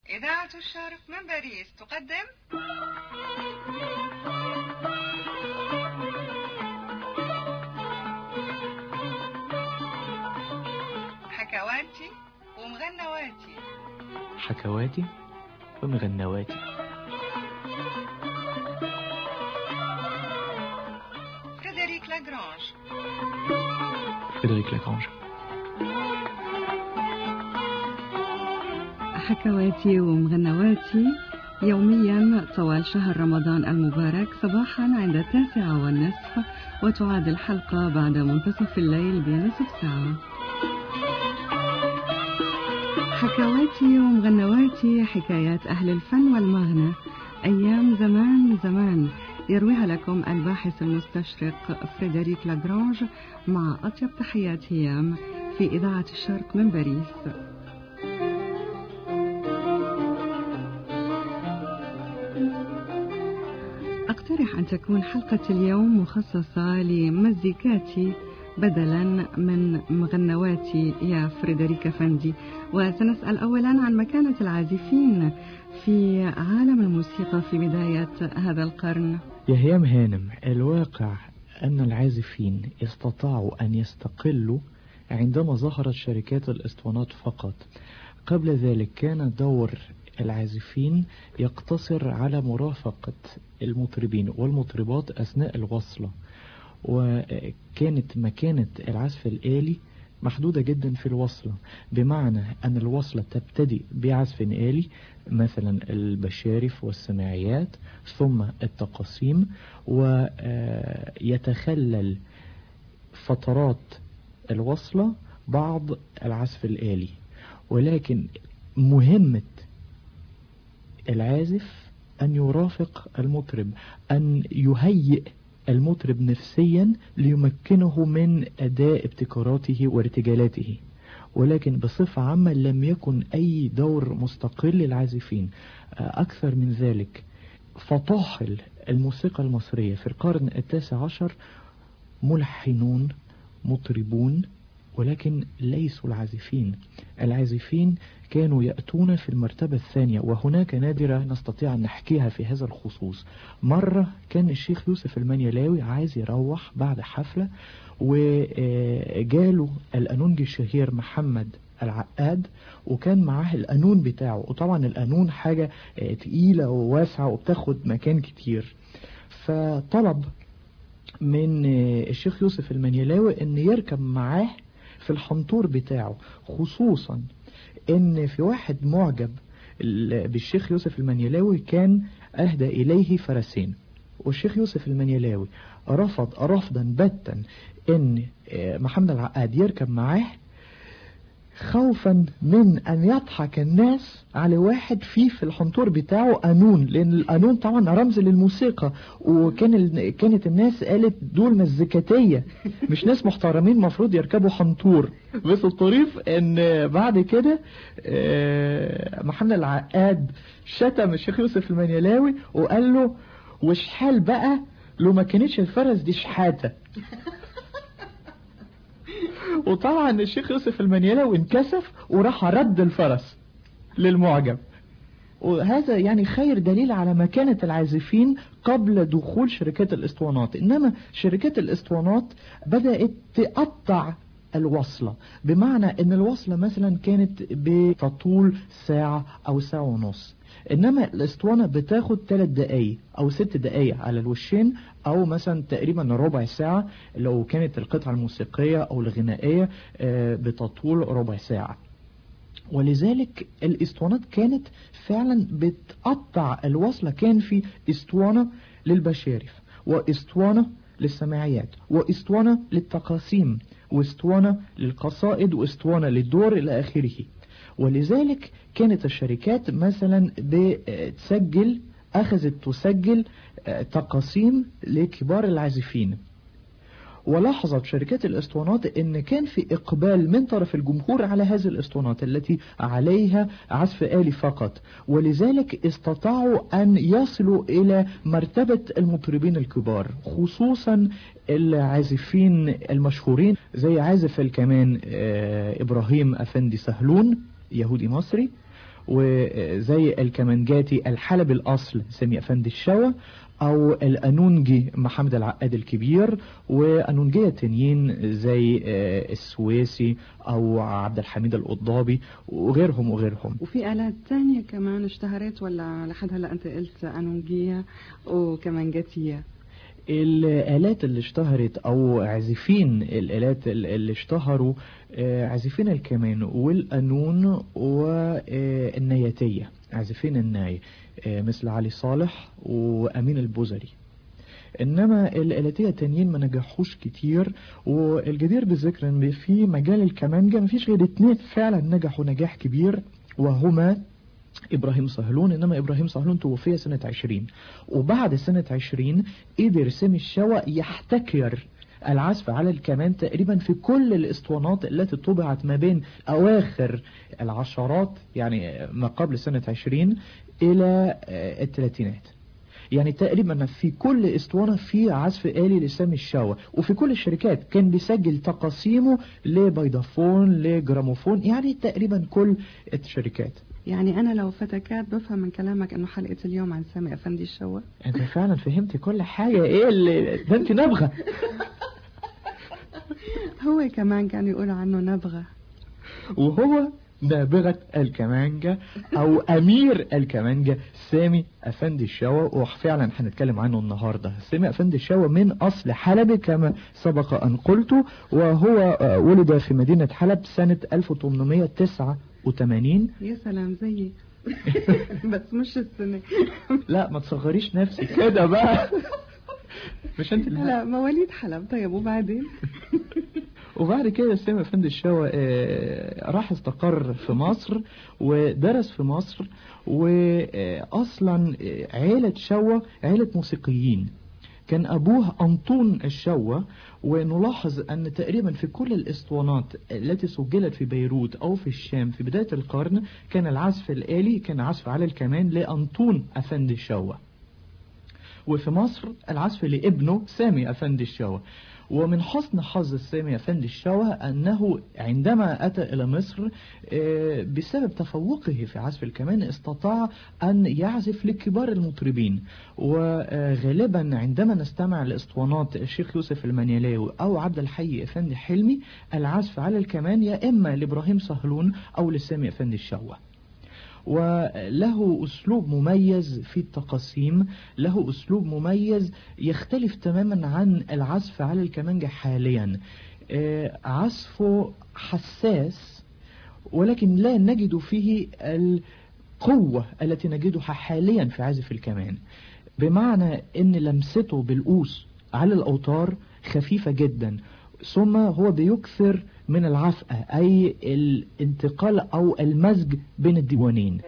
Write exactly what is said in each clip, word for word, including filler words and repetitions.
إذاعة الشرق من باريس تقدم حكواتي ومغنواتي. حكواتي ومغنواتي. فريدريك لاغرانج. فريدريك لاغرانج. حكواتي ومغنواتي يوميا طوال شهر رمضان المبارك، صباحا عند التاسعة والنصف، وتعاد الحلقة بعد منتصف الليل بنصف ساعة. حكواتي ومغنواتي، حكايات أهل الفن والمغنى، أيام زمان زمان، يرويها لكم الباحث المستشرق فريدريك لاغرانج مع أطيب تحيات هيام في إذاعة الشرق من باريس. أقترح أن تكون حلقة اليوم مخصصة لمزيكاتي بدلا من مغنواتي يا فريدريك فندي، وسنسأل أولا عن مكانة العازفين في عالم الموسيقى في بداية هذا القرن. يا هيام هانم، الواقع أن العازفين استطاعوا أن يستقلوا عندما ظهرت شركات الاسطوانات فقط. قبل ذلك كان دور العازفين يقتصر على مرافقة المطربين والمطربات أثناء الوصلة، وكانت مكانة العزف الآلي محدودة جدا في الوصلة، بمعنى أن الوصلة تبتدي بعزف آلي مثلا البشارف والسماعيات ثم التقاسيم، ويتخلل فترات الوصلة بعض العزف الآلي. ولكن مهمة العازف أن يرافق المطرب، أن يهيئ المطرب نفسيا ليمكنه من أداء ابتكاراته وارتجالاته. ولكن بصفة عامة لم يكن أي دور مستقل للعازفين. أكثر من ذلك، فطاحل الموسيقى المصرية في القرن التاسع عشر ملحنون مطربون، ولكن ليسوا العازفين. العازفين كانوا يأتون في المرتبة الثانية، وهناك نادرة نستطيع أن نحكيها في هذا الخصوص. مرة كان الشيخ يوسف المنيلاوي عايز يروح بعد حفلة، وجاله القانونجي الشهير محمد العقاد، وكان معاه القانون بتاعه، وطبعا القانون حاجة تقيلة وواسعة وبتاخد مكان كتير. فطلب من الشيخ يوسف المنيلاوي ان يركب معاه في الحنطور بتاعه، خصوصا ان في واحد معجب بالشيخ يوسف المنيلاوي كان اهدى اليه فرسين، والشيخ يوسف المنيلاوي رفض رفضا باتا ان محمد العقاد يركب معاه، خوفا من ان يضحك الناس على واحد فيه في الحنطور بتاعه قانون، لان القانون طبعا رمز للموسيقى، وكان ال... كانت الناس قالت دول مزيكاتية مش ناس محترمين مفروض يركبوا حنطور. بس الطريف ان بعد كده محمد العقاد شتم الشيخ يوسف المنيلاوي وقال له وشحال بقى لو ما كانتش الفرس دي شحاتة. وطبعا الشيخ يوسف المنيلاوي انكسف وراح رد الفرس للمعجب. وهذا يعني خير دليل على مكانة العازفين قبل دخول شركات الاسطوانات. انما شركات الاسطوانات بدأت تقطع الوصلة، بمعنى ان الوصلة مثلا كانت بتطول ساعة او ساعة ونص، انما الاسطوانة بتاخد ثلاث دقايق او ست دقايق على الوشين، او مثلا تقريبا ربع ساعة لو كانت القطعة الموسيقية او الغنائية بتطول ربع ساعة. ولذلك الاسطوانات كانت فعلا بتقطع الوصلة. كان في اسطوانة للبشارف، واسطوانة للسماعيات، واسطوانة للتقاسيم، واسطوانة للقصائد، واسطوانة للدور الى اخره. ولذلك كانت الشركات مثلا بتسجل أخذت تسجل تقاسيم لكبار العازفين. ولاحظت شركات الاسطوانات ان كان في اقبال من طرف الجمهور على هذه الاسطوانات التي عليها عزف آلي فقط، ولذلك استطاعوا ان يصلوا الى مرتبة المطربين الكبار، خصوصا العازفين المشهورين زي عازف الكمان ابراهيم افندي سهلون يهودي مصري، وزي الكمانجاتي الحلبي الأصل سامي أفندي الشوا، أو الأنونجي محمد العقاد الكبير، وأنونجية تانيين زي السويسي أو عبد الحميد القضابي وغيرهم وغيرهم. وفي آلات تانية كمان اشتهرت ولا لحد هلا أنت قلت أنونجية وكمانجاتية؟ الآلات اللي اشتهرت أو عازفين الآلات اللي اشتهروا عازفين الكمان والقانون والنياتية، عازفين الناي مثل علي صالح وأمين البوزري. إنما الآلاتية التانيين ما نجحوش كتير، والجدير بالذكر إن في مجال الكمانجة مفيش غير اتنين فعلا نجحوا نجاح كبير، وهما إبراهيم صهلون. إنما إبراهيم صهلون توفي سنة عشرين، وبعد سنة عشرين قدر سامي الشوا يحتكر العزف على الكمان تقريبا في كل الاسطوانات التي طبعت ما بين أواخر العشرات، يعني ما قبل سنة عشرين إلى الثلاثينات. يعني تقريبا في كل اسطوانة في عزف آلي لسامي الشوا، وفي كل الشركات كان بيسجل تقاسيمه لبيضافون لجراموفون، يعني تقريبا كل الشركات. يعني أنا لو فتكات بفهم من كلامك أنه حلقة اليوم عن سامي أفندي الشوا. أنت فعلا فهمت كل حاجة. إيه اللي ده؟ أنت نبغة. هو كمان كان يقول عنه نبغة، وهو نابغة الكمانجة أو أمير الكمانجة سامي أفندي الشوا، وفعلا هنتكلم عنه النهاردة. سامي أفندي الشوا من أصل حلبي كما سبق أن قلت، وهو ولد في مدينة حلب سنة ألف وثمانمائة وتسعة وثمانين. يا سلام زيي. بس مش السنة. لا ما تصغريش نفسك كده بقى. مش انت اللي لا مواليد حلب. طيب وبعدين؟ وبعد كده سامي أفندي الشوا راح استقر في مصر ودرس في مصر، وأصلا عيلة شوا عيلة موسيقيين. كان أبوه أنطون الشوا، ونلاحظ أن تقريبا في كل الاسطوانات التي سجلت في بيروت أو في الشام في بداية القرن كان العزف الآلي كان عزف على الكمان لأنطون أفندي الشوا، وفي مصر العزف لابنه سامي أفندي الشوا. ومن حسن حظ سامي أفندي الشوا أنه عندما أتى إلى مصر بسبب تفوقه في عزف الكمان استطاع أن يعزف لكبار المطربين. وغالبا عندما نستمع لإسطوانات الشيخ يوسف المنيلاوي أو عبد الحي أفندي حلمي العزف على الكمان يا إما لإبراهيم صهلون أو لسامي أفندي الشوا. وله أسلوب مميز في التقاسيم، له أسلوب مميز يختلف تماما عن العزف على الكمانجة حاليا. عزفه حساس ولكن لا نجد فيه القوة التي نجدها حاليا في عزف الكمان، بمعنى ان لمسته بالقوس على الأوتار خفيفة جدا، ثم هو بيكثر من العفقة أي الانتقال أو المزج بين الديوانين.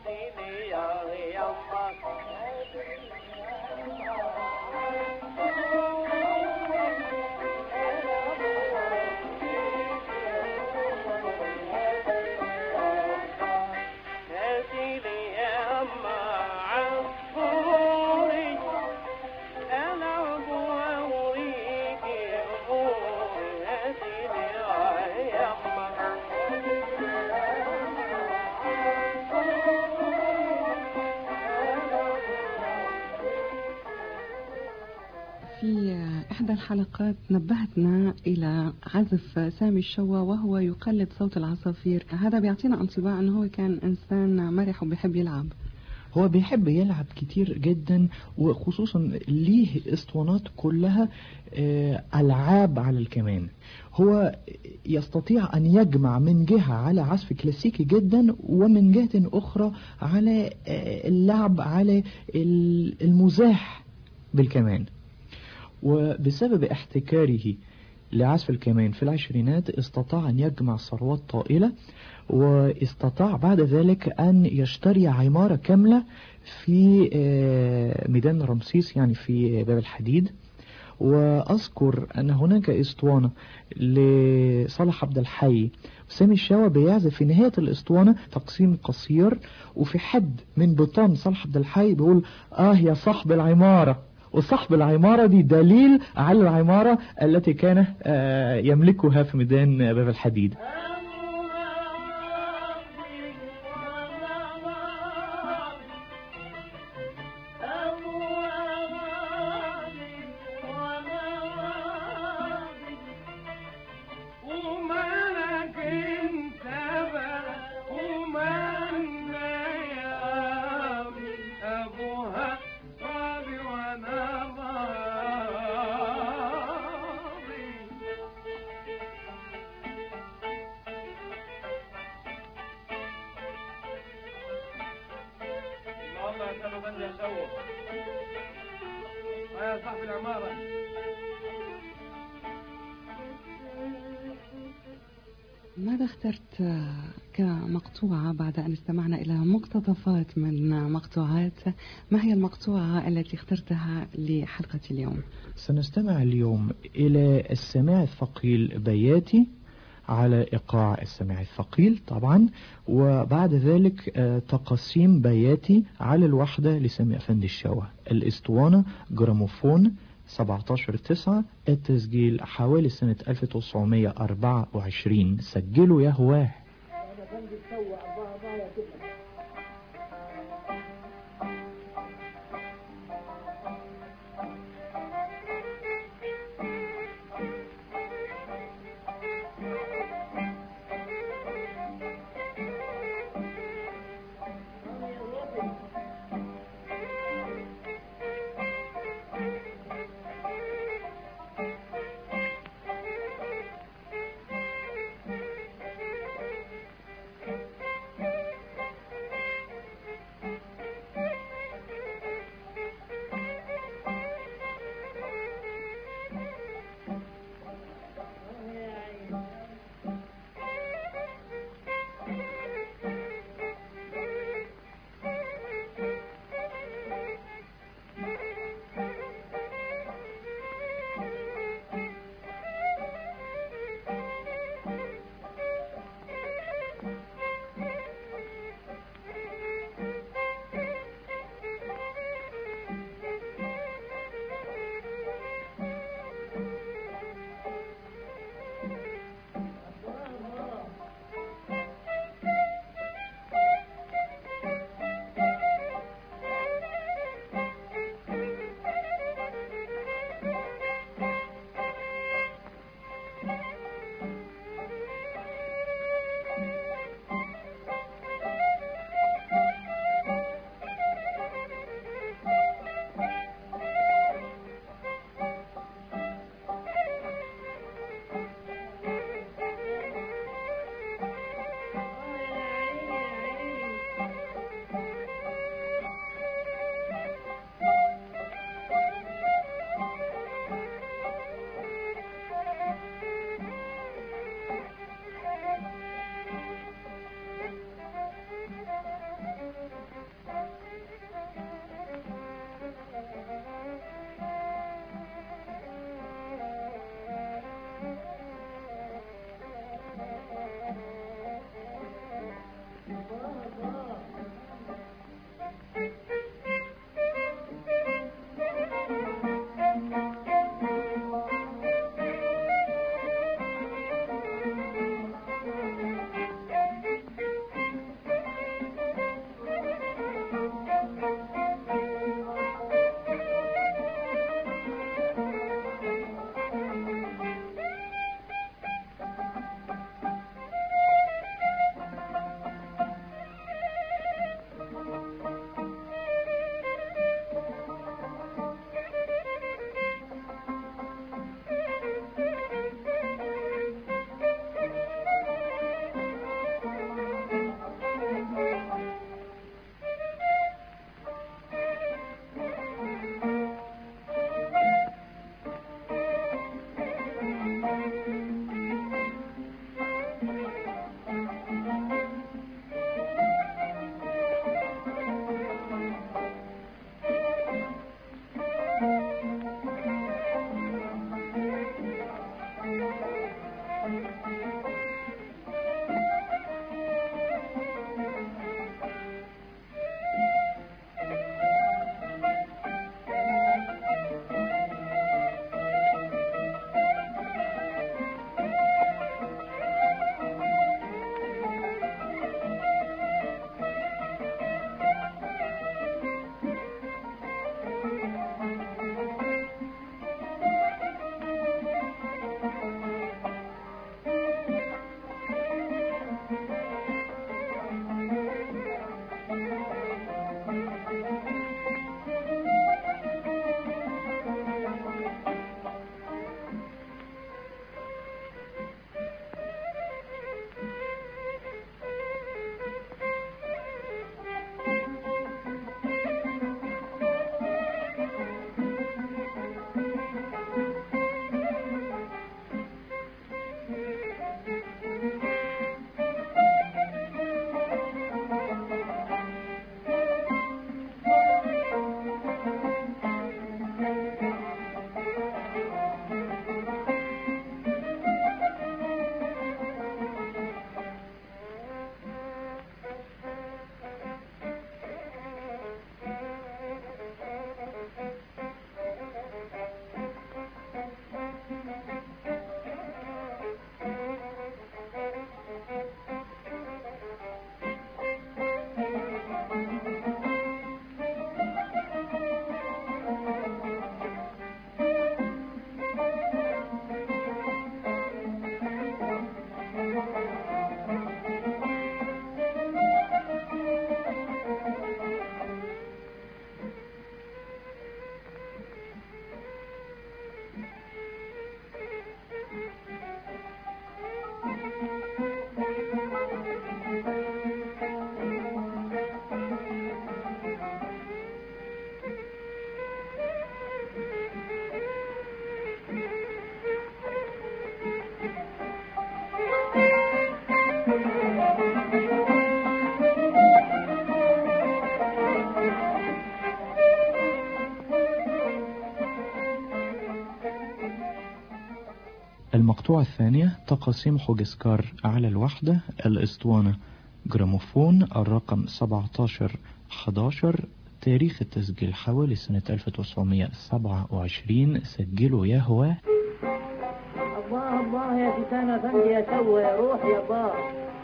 في إحدى الحلقات نبهتنا إلى عزف سامي الشوا وهو يقلد صوت العصافير. هذا بيعطينا انطباع أنه هو كان إنسان مرح وبيحب يلعب. هو بيحب يلعب كتير جدا، وخصوصا ليه اسطوانات كلها ألعاب على الكمان. هو يستطيع أن يجمع من جهة على عزف كلاسيكي جدا، ومن جهة أخرى على اللعب على المزاح بالكمان. وبسبب احتكاره لعزف الكمان في العشرينات استطاع أن يجمع ثروات طائلة، واستطاع بعد ذلك أن يشتري عمارة كاملة في ميدان رمسيس يعني في باب الحديد. وأذكر أن هناك اسطوانة لصالح عبد الحي سامي الشوا بيعزف في نهاية الاسطوانة تقسيم قصير، وفي حد من بطان صالح عبد الحي بيقول آه يا صاحب العمارة، وصاحب العمارة دي دليل على العمارة التي كان يملكها في ميدان باب الحديد. نغني سوا. يا صاحب العمارة. ماذا اخترت كمقطوعة بعد أن استمعنا إلى مقتطفات من مقطوعات؟ ما هي المقطوعة التي اخترتها لحلقة اليوم؟ سنستمع اليوم إلى السماع الثقيل بياتي على إيقاع السماع الثقيل طبعا، وبعد ذلك تقسيم بياتي على الوحدة لسامي أفندي الشاوة. الإسطوانة جراموفون سبعة عشر تسعة، التسجيل حوالي سنة ألف وتسعمائة وأربعة وعشرين. سجلوا يا هواه. المقطوعة الثانية تقاسيم خوجسكار على الوحدة، الاسطوانة جراموفون الرقم سبعة عشر أحد عشر، تاريخ التسجيل حوالي سنة ألف وتسعمائة وسبعة وعشرين. سجلوا يا هواه. الله الله يا فتانة فندي يا سوى يا روح يا بابا.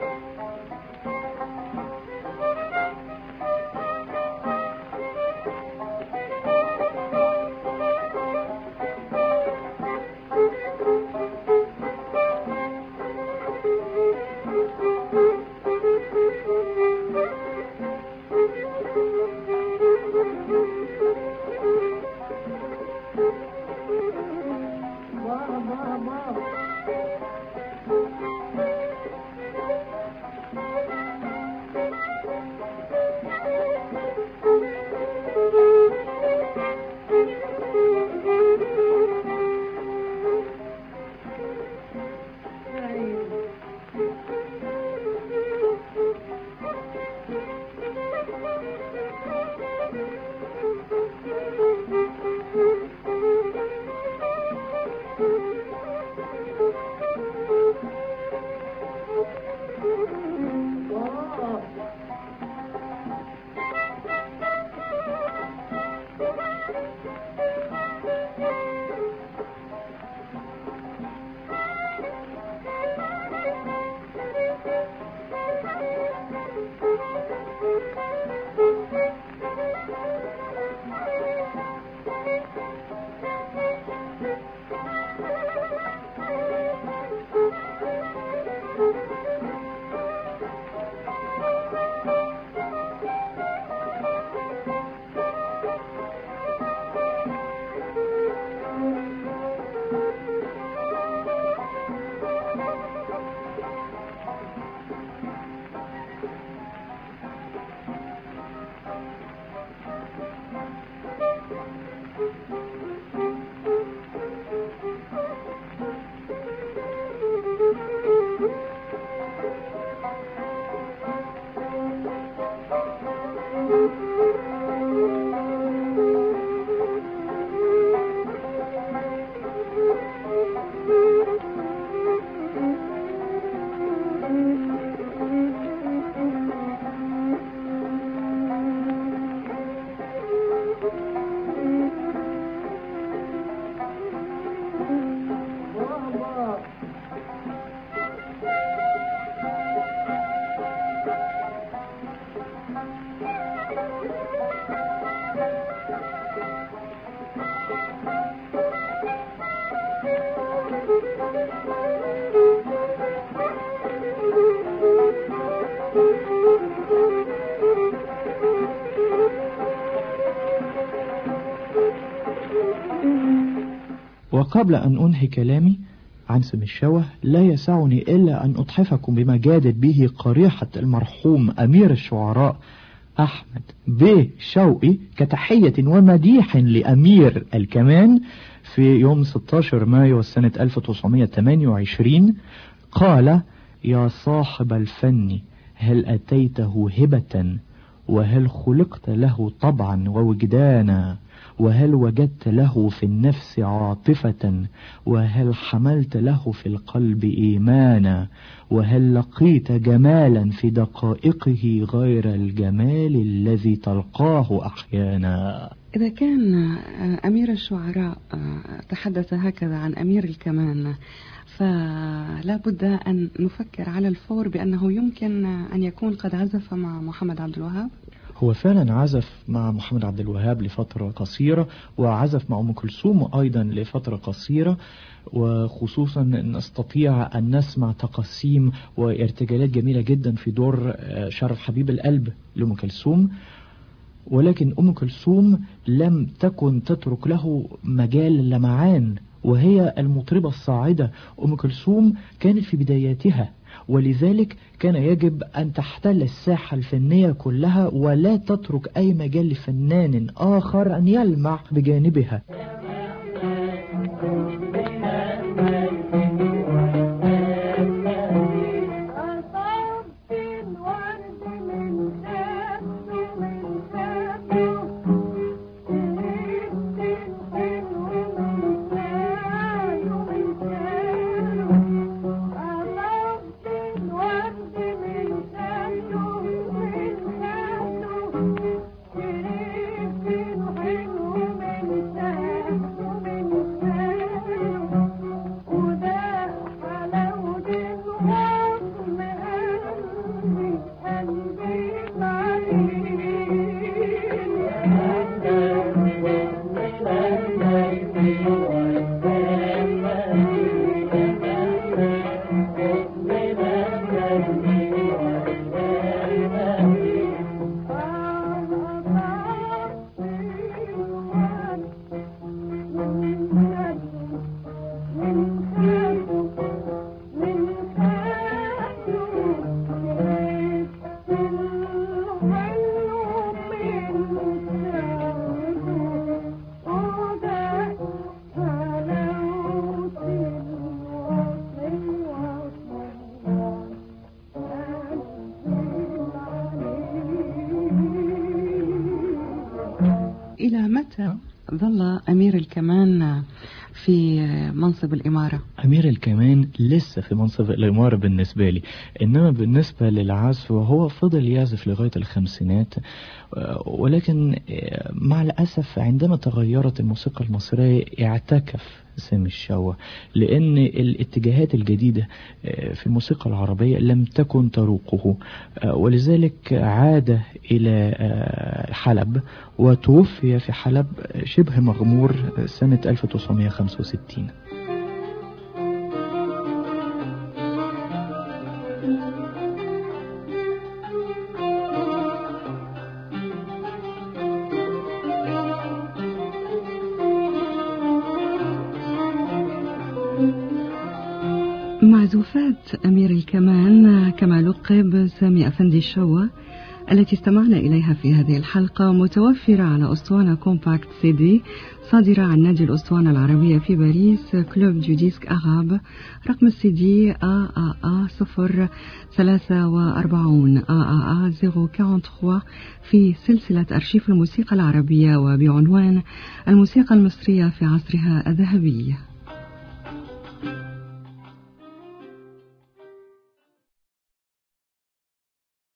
وقبل أن أنهي كلامي عن سم الشوه لا يسعني إلا أن أتحفكم بما جادت به قريحة المرحوم أمير الشعراء أحمد ب شوقي كتحية ومديح لأمير الكمان في يوم ستة عشر مايو سنة ألف وتسعمائة وثمانية وعشرين. قال: يا صاحب الفن هل أتيته هبة، وهل خلقت له طبعا ووجدانا، وهل وجدت له في النفس عاطفة، وهل حملت له في القلب إيمانا، وهل لقيت جمالا في دقائقه غير الجمال الذي تلقاه أحيانا. إذا كان أمير الشعراء تحدث هكذا عن أمير الكمان، فلا بد أن نفكر على الفور بأنه يمكن أن يكون قد عزف مع محمد عبد الوهاب. هو فعلا عزف مع محمد عبد الوهاب لفترة قصيرة، وعزف مع أم كلثوم أيضا لفترة قصيرة، وخصوصا نستطيع أن نسمع تقاسيم وارتجالات جميلة جدا في دور شرف حبيب القلب لأم كلثوم. ولكن أم كلثوم لم تكن تترك له مجال اللمعان، وهي المطربة الصاعدة. أم كلثوم كانت في بداياتها، ولذلك كان يجب أن تحتل الساحة الفنية كلها ولا تترك أي مجال لفنان آخر أن يلمع بجانبها. إلى متى ظل أمير الكمان في منصب الإمارة؟ أمير الكمان لسه في منصب الإمارة بالنسبة لي، إنما بالنسبة للعزف هو فضل يعزف لغاية الخمسينات، ولكن مع الأسف عندما تغيرت الموسيقى المصرية اعتكف سامي الشوا، لأن الاتجاهات الجديدة في الموسيقى العربية لم تكن تروقه، ولذلك عاد إلى حلب وتوفي في حلب شبه مغمور سنة ألف وتسعمائة وخمسة وستين. معزوفات أمير الكمان كما لقب سامي أفندي الشوا التي استمعنا إليها في هذه الحلقة متوفرة على أسطوانة كومباكت سي دي صادرة عن نادي الأسطوانة العربية في باريس كلوب دو ديسك أغاب، رقم السي دي آ آ آ صفر ثلاثة وأربعون آ آ آ صفر ثلاثة وأربعين في سلسلة أرشيف الموسيقى العربية وبعنوان الموسيقى المصرية في عصرها الذهبي.